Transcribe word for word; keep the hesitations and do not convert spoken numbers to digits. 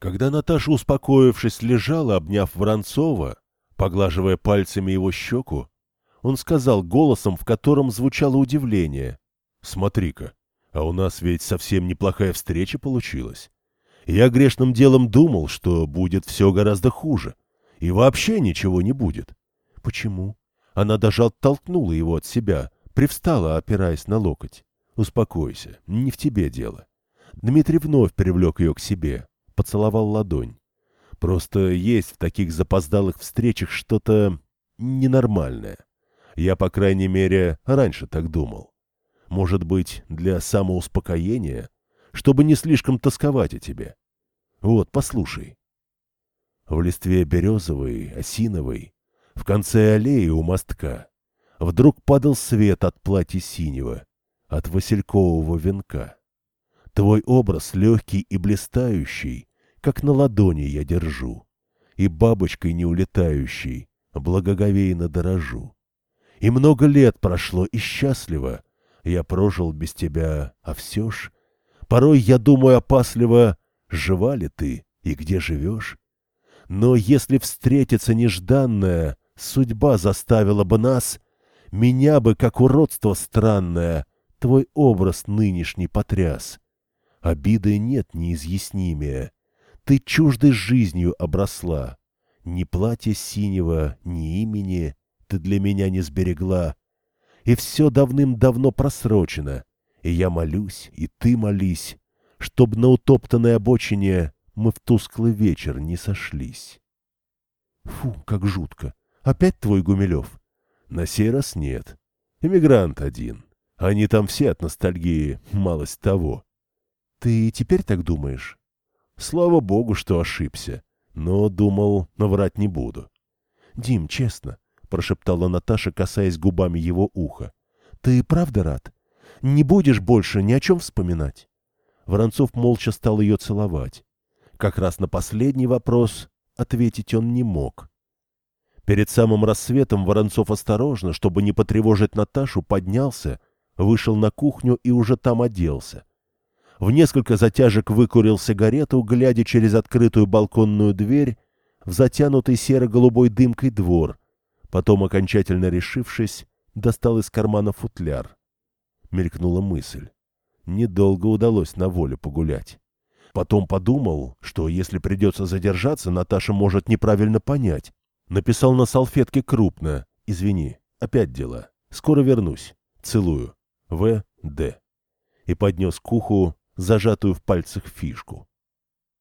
Когда Наташа, успокоившись, лежала, обняв Воронцова, поглаживая пальцами его щеку, он сказал голосом, в котором звучало удивление: «Смотри-ка, а у нас ведь совсем неплохая встреча получилась. Я грешным делом думал, что будет все гораздо хуже, и вообще ничего не будет». «Почему?» Она даже оттолкнула его от себя, привстала, опираясь на локоть. «Успокойся, не в тебе дело». Дмитрий вновь привлек ее к себе, поцеловал ладонь. «Просто есть в таких запоздалых встречах что-то ненормальное. Я, по крайней мере, раньше так думал. Может быть, для самоуспокоения, чтобы не слишком тосковать о тебе. Вот, послушай». В листве березовой, осиновой, в конце аллеи у мостка, вдруг падал свет от платья синего, от василькового венка. Твой образ легкий и блистающий, как на ладони я держу, и бабочкой не улетающей благоговейно дорожу. И много лет прошло, и счастливо я прожил без тебя, а все ж, порой я думаю опасливо, жива ли ты и где живешь? Но если встретиться нежданная, судьба заставила бы нас, меня бы, как уродство странное, твой образ нынешний потряс. Обиды нет неизъяснимее, ты чуждой жизнью обросла. Ни платья синего, ни имени ты для меня не сберегла. И все давным-давно просрочено, и я молюсь, и ты молись, чтоб на утоптанной обочине мы в тусклый вечер не сошлись. Фу, как жутко. Опять твой Гумилев? На сей раз нет. Эмигрант один. Они там все от ностальгии малость того. Ты теперь так думаешь? Слава богу, что ошибся. Но думал, наврать не буду. Дим, честно, прошептала Наташа, касаясь губами его уха. Ты правда рад? Не будешь больше ни о чем вспоминать? Воронцов молча стал ее целовать. Как раз на последний вопрос ответить он не мог. Перед самым рассветом Воронцов осторожно, чтобы не потревожить Наташу, поднялся, вышел на кухню и уже там оделся. В несколько затяжек выкурил сигарету, глядя через открытую балконную дверь в затянутый серо-голубой дымкой двор. Потом, окончательно решившись, достал из кармана футляр. Мелькнула мысль. Недолго удалось на волю погулять. Потом подумал, что если придется задержаться, Наташа может неправильно понять. Написал на салфетке крупно: «Извини, опять дела. Скоро вернусь. Целую. В. Д.» И поднес к уху зажатую в пальцах фишку.